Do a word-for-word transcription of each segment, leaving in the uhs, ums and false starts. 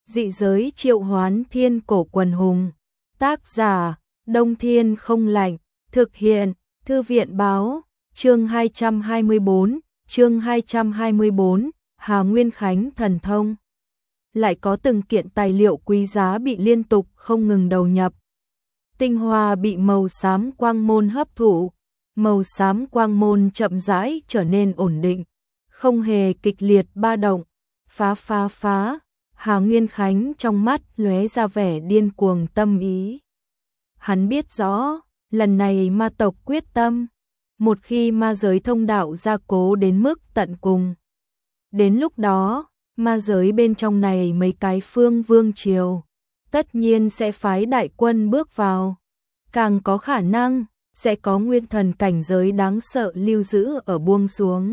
Dị giới triệu hoán thiên cổ quần hùng. Tác giả, Đông Thiên không lạnh. Thực hiện, Thư viện báo. Chương hai trăm hai mươi tư, chương hai trăm hai mươi tư, Hà Nguyên Khánh thần thông. Lại có từng kiện tài liệu quý giá bị liên tục không ngừng đầu nhập. Tinh hoa bị màu xám quang môn hấp thụ, màu xám quang môn chậm rãi trở nên ổn định, không hề kịch liệt ba động. Phá phá phá, Hà Nguyên Khánh trong mắt lóe ra vẻ điên cuồng tâm ý. Hắn biết rõ, lần này ma tộc quyết tâm, một khi ma giới thông đạo gia cố đến mức tận cùng. Đến lúc đó, ma giới bên trong này mấy cái phương vương triều, tất nhiên sẽ phái đại quân bước vào. Càng có khả năng, sẽ có nguyên thần cảnh giới đáng sợ lưu giữ ở buông xuống.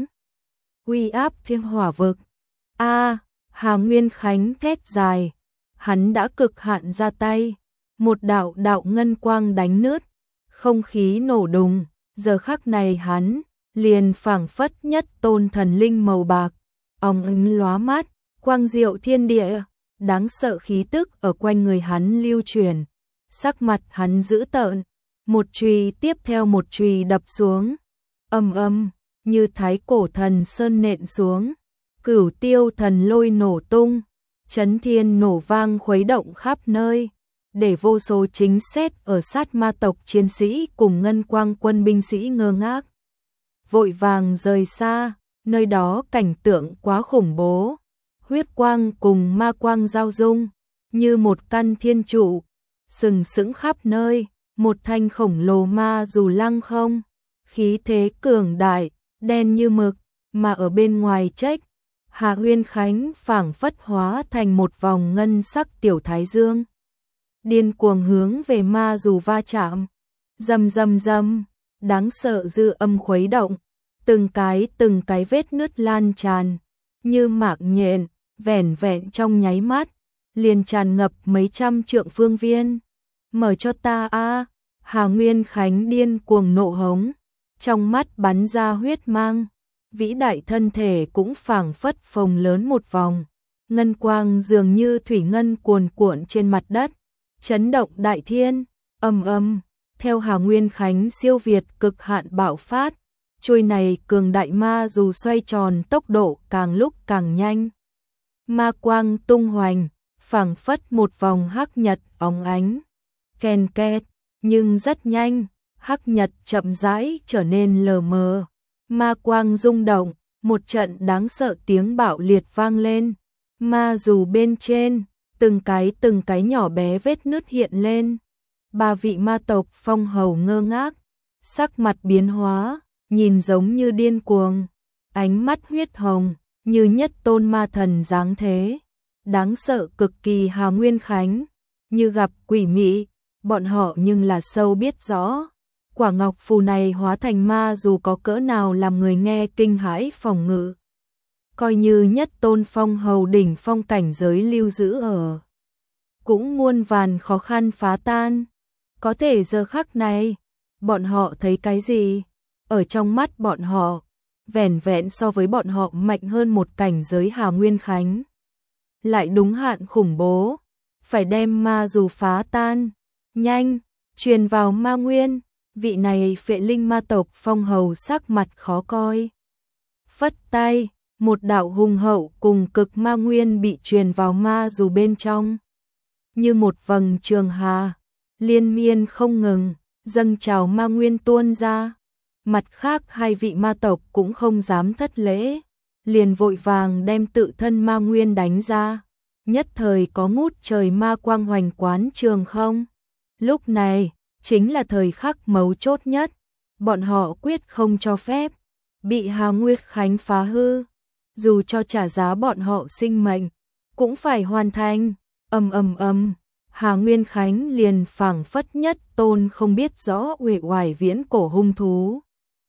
Uy áp thiên hỏa vực. A, Hà Nguyên Khánh thét dài, hắn đã cực hạn ra tay, một đạo đạo ngân quang đánh nứt, không khí nổ đùng, giờ khắc này hắn liền phảng phất nhất tôn thần linh màu bạc, óng ánh lóa mắt, quang diệu thiên địa, đáng sợ khí tức ở quanh người hắn lưu truyền, sắc mặt hắn dữ tợn, một chùy tiếp theo một chùy đập xuống, ầm ầm, như thái cổ thần sơn nện xuống. Cửu tiêu thần lôi nổ tung, chấn thiên nổ vang khuấy động khắp nơi, để vô số chính xét ở sát ma tộc chiến sĩ cùng ngân quang quân binh sĩ ngơ ngác. Vội vàng rời xa, nơi đó cảnh tượng quá khủng bố, huyết quang cùng ma quang giao dung, như một căn thiên trụ, sừng sững khắp nơi, một thanh khổng lồ ma dù lăng không, khí thế cường đại, đen như mực, mà ở bên ngoài trách. Hà Nguyên Khánh phảng phất hóa thành một vòng ngân sắc tiểu thái dương, điên cuồng hướng về ma dù va chạm, rầm rầm rầm, đáng sợ dư âm khuấy động, từng cái từng cái vết nứt lan tràn, như mạng nhện, vẻn vẹn trong nháy mắt, liền tràn ngập mấy trăm trượng phương viên. Mở cho ta a! Hà Nguyên Khánh điên cuồng nộ hống, trong mắt bắn ra huyết mang. Vĩ đại thân thể cũng phảng phất phồng lớn một vòng, ngân quang dường như thủy ngân cuồn cuộn trên mặt đất, chấn động đại thiên, ầm ầm, theo Hà Nguyên Khánh siêu việt cực hạn bạo phát, chuôi này cường đại ma dù xoay tròn tốc độ càng lúc càng nhanh. Ma quang tung hoành, phảng phất một vòng hắc nhật óng ánh, ken két, nhưng rất nhanh, hắc nhật chậm rãi trở nên lờ mờ. Ma quang rung động, một trận đáng sợ tiếng bạo liệt vang lên, ma dù bên trên, từng cái từng cái nhỏ bé vết nứt hiện lên. Ba vị ma tộc phong hầu ngơ ngác, sắc mặt biến hóa, nhìn giống như điên cuồng, ánh mắt huyết hồng, như nhất tôn ma thần dáng thế, đáng sợ cực kỳ. Hà Nguyên Khánh, như gặp quỷ mị, bọn họ nhưng là sâu biết rõ. Quả ngọc phù này hóa thành ma dù có cỡ nào làm người nghe kinh hãi phòng ngự. Coi như nhất tôn phong hầu đỉnh phong cảnh giới lưu giữ ở, cũng muôn vàn khó khăn phá tan. Có thể giờ khắc này, bọn họ thấy cái gì? Ở trong mắt bọn họ, vẻn vẹn so với bọn họ mạnh hơn một cảnh giới Hà Nguyên Khánh. Lại đúng hạn khủng bố, phải đem ma dù phá tan, nhanh, truyền vào ma nguyên. Vị này phệ linh ma tộc phong hầu sắc mặt khó coi. Phất tay, một đạo hùng hậu cùng cực ma nguyên bị truyền vào ma dù bên trong. Như một vầng trường hà, liên miên không ngừng, dâng trào ma nguyên tuôn ra. Mặt khác hai vị ma tộc cũng không dám thất lễ, liền vội vàng đem tự thân ma nguyên đánh ra. Nhất thời có ngút trời ma quang hoành quán trường không. Lúc này, chính là thời khắc mấu chốt nhất, bọn họ quyết không cho phép bị Hà Nguyên Khánh phá hư, dù cho trả giá bọn họ sinh mệnh, cũng phải hoàn thành. Ầm ầm ầm, Hà Nguyên Khánh liền phảng phất nhất tôn không biết rõ uể oải viễn cổ hung thú.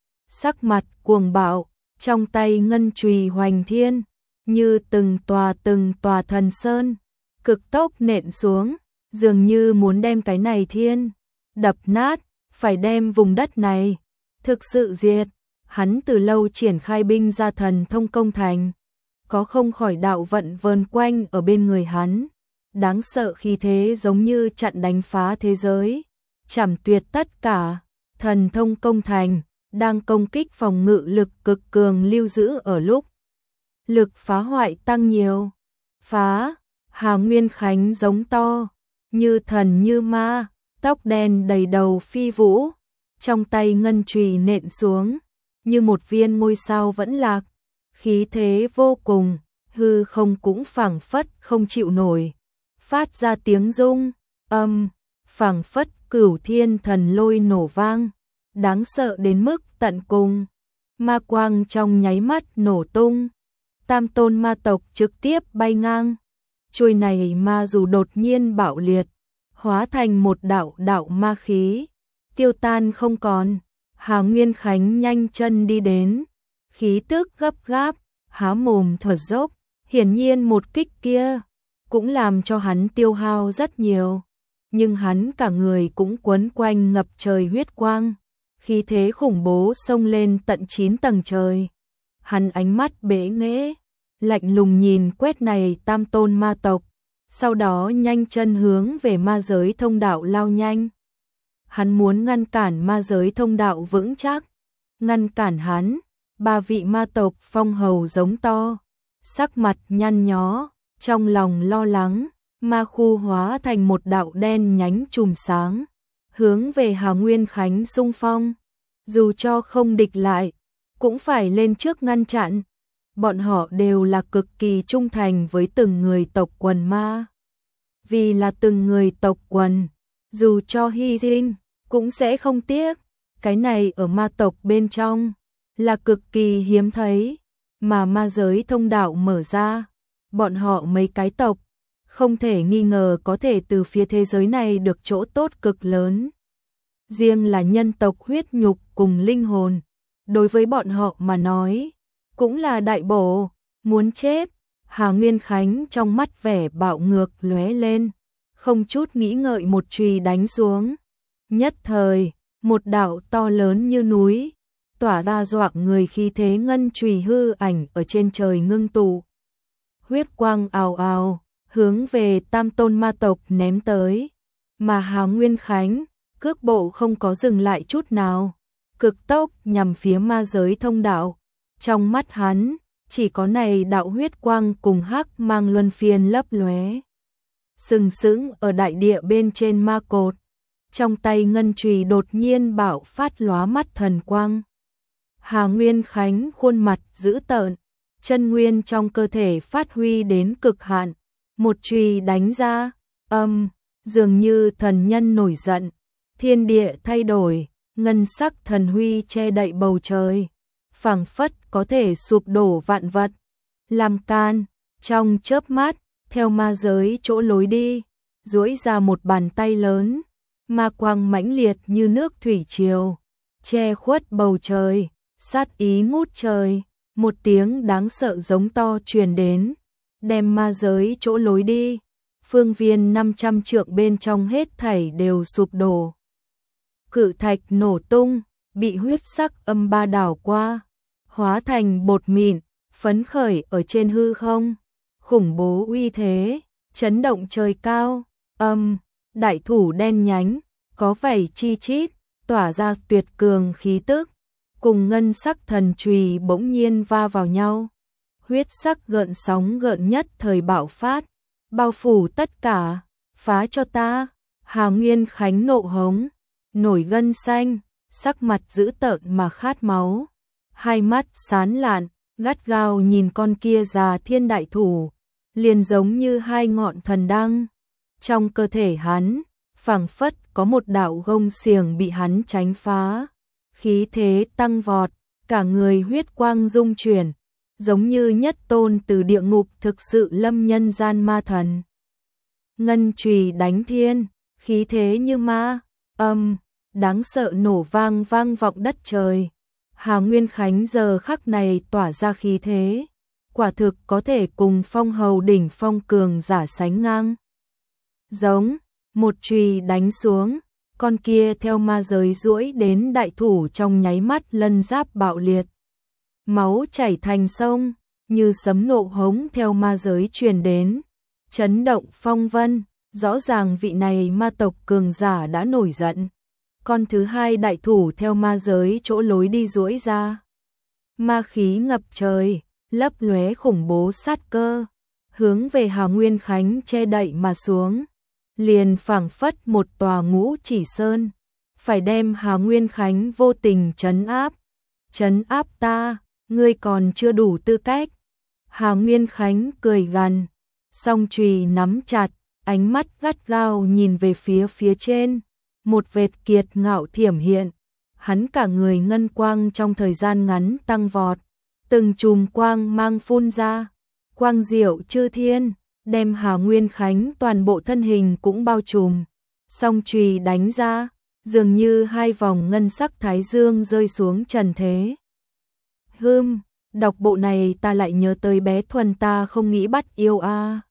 Sắc mặt cuồng bạo, trong tay ngân chùy hoành thiên, như từng tòa từng tòa thần sơn, cực tốc nện xuống, dường như muốn đem cái này thiên đập nát, phải đem vùng đất này thực sự diệt. Hắn từ lâu triển khai binh ra thần thông công thành, có không khỏi đạo vận vờn quanh ở bên người hắn, đáng sợ khí thế giống như chặn đánh phá thế giới, chảm tuyệt tất cả, thần thông công thành, đang công kích phòng ngự lực cực cường lưu giữ ở lúc. Lực phá hoại tăng nhiều, phá, Hà Nguyên Khánh giống to, như thần như ma, tóc đen đầy đầu phi vũ, trong tay ngân chùy nện xuống, như một viên ngôi sao vẫn lạc, khí thế vô cùng, hư không cũng phảng phất không chịu nổi, phát ra tiếng rung, âm, phảng phất cửu thiên thần lôi nổ vang, đáng sợ đến mức tận cùng, ma quang trong nháy mắt nổ tung, tam tôn ma tộc trực tiếp bay ngang, chuôi này ma dù đột nhiên bạo liệt, hóa thành một đạo đạo ma khí, tiêu tan không còn. Hà Nguyên Khánh nhanh chân đi đến, khí tức gấp gáp, há mồm thở dốc, hiển nhiên một kích kia cũng làm cho hắn tiêu hao rất nhiều, nhưng hắn cả người cũng quấn quanh ngập trời huyết quang, khí thế khủng bố xông lên tận chín tầng trời. Hắn ánh mắt bế nghễ, lạnh lùng nhìn quét này tam tôn ma tộc, sau đó nhanh chân hướng về ma giới thông đạo lao nhanh. Hắn muốn ngăn cản ma giới thông đạo vững chắc, ngăn cản hắn, ba vị ma tộc phong hầu giống to, sắc mặt nhăn nhó, trong lòng lo lắng, ma khu hóa thành một đạo đen nhánh chùm sáng, hướng về Hà Nguyên Khánh xung phong, dù cho không địch lại, cũng phải lên trước ngăn chặn. Bọn họ đều là cực kỳ trung thành với từng người tộc quần ma. Vì là từng người tộc quần, dù cho hy sinh, cũng sẽ không tiếc. Cái này ở ma tộc bên trong, là cực kỳ hiếm thấy, mà ma giới thông đạo mở ra. Bọn họ mấy cái tộc, không thể nghi ngờ có thể từ phía thế giới này được chỗ tốt cực lớn. Riêng là nhân tộc huyết nhục cùng linh hồn, đối với bọn họ mà nói, cũng là đại bổ, muốn chết. Hà Nguyên Khánh trong mắt vẻ bạo ngược lóe lên, không chút nghĩ ngợi một chùy đánh xuống. Nhất thời, một đạo to lớn như núi, tỏa ra dọa người khí thế ngân chùy hư ảnh ở trên trời ngưng tụ. Huyết quang ào ào, hướng về tam tôn ma tộc ném tới, mà Hà Nguyên Khánh, cước bộ không có dừng lại chút nào, cực tốc nhằm phía ma giới thông đạo. Trong mắt hắn, chỉ có này đạo huyết quang cùng hắc mang luân phiên lấp lóe, sừng sững ở đại địa bên trên ma cột. Trong tay ngân chùy đột nhiên bạo phát lóa mắt thần quang. Hà Nguyên Khánh khuôn mặt dữ tợn, chân nguyên trong cơ thể phát huy đến cực hạn, một chùy đánh ra, âm, dường như thần nhân nổi giận, thiên địa thay đổi, ngân sắc thần huy che đậy bầu trời, phảng phất có thể sụp đổ vạn vật. Làm can, trong chớp mắt, theo ma giới chỗ lối đi, duỗi ra một bàn tay lớn, ma quang mãnh liệt như nước thủy triều, che khuất bầu trời, sát ý ngút trời, một tiếng đáng sợ giống to truyền đến, đem ma giới chỗ lối đi, phương viên năm trăm trượng bên trong hết thảy đều sụp đổ. Cự thạch nổ tung, bị huyết sắc âm ba đảo qua, hóa thành bột mịn, phấn khởi ở trên hư không, khủng bố uy thế, chấn động trời cao, âm, đại thủ đen nhánh, có vảy chi chít, tỏa ra tuyệt cường khí tức, cùng ngân sắc thần chùy bỗng nhiên va vào nhau. Huyết sắc gợn sóng gợn nhất thời bạo phát, bao phủ tất cả, phá cho ta. Hà Nguyên Khánh nộ hống, nổi gân xanh, sắc mặt dữ tợn mà khát máu, hai mắt sán lạn, gắt gao nhìn con kia già thiên đại thủ, liền giống như hai ngọn thần đăng. Trong cơ thể hắn, phảng phất có một đạo gông xiềng bị hắn tránh phá, khí thế tăng vọt, cả người huyết quang dung chuyển, giống như nhất tôn từ địa ngục thực sự lâm nhân gian ma thần. Ngân chùy đánh thiên, khí thế như ma, âm, đáng sợ nổ vang vang vọng đất trời. Hà Nguyên Khánh giờ khắc này tỏa ra khí thế, quả thực có thể cùng phong hầu đỉnh phong cường giả sánh ngang. Giống, một chùy đánh xuống, con kia theo ma giới duỗi đến đại thủ trong nháy mắt lân giáp bạo liệt. Máu chảy thành sông, như sấm nộ hống theo ma giới truyền đến, chấn động phong vân, rõ ràng vị này ma tộc cường giả đã nổi giận. Con thứ hai đại thủ theo ma giới chỗ lối đi duỗi ra. Ma khí ngập trời, lấp lóe khủng bố sát cơ, hướng về Hà Nguyên Khánh che đậy mà xuống. Liền phảng phất một tòa ngũ chỉ sơn, phải đem Hà Nguyên Khánh vô tình trấn áp. Trấn áp ta, ngươi còn chưa đủ tư cách. Hà Nguyên Khánh cười gằn, song chùy nắm chặt, ánh mắt gắt gao nhìn về phía phía trên. Một vệt kiệt ngạo thiểm hiện, hắn cả người ngân quang trong thời gian ngắn tăng vọt, từng chùm quang mang phun ra, quang diệu chư thiên, đem Hà Nguyên Khánh toàn bộ thân hình cũng bao trùm. Song chùy đánh ra, dường như hai vòng ngân sắc thái dương rơi xuống trần thế. Hừm, đọc bộ này ta lại nhớ tới bé Thuần ta không nghĩ bắt yêu a. À.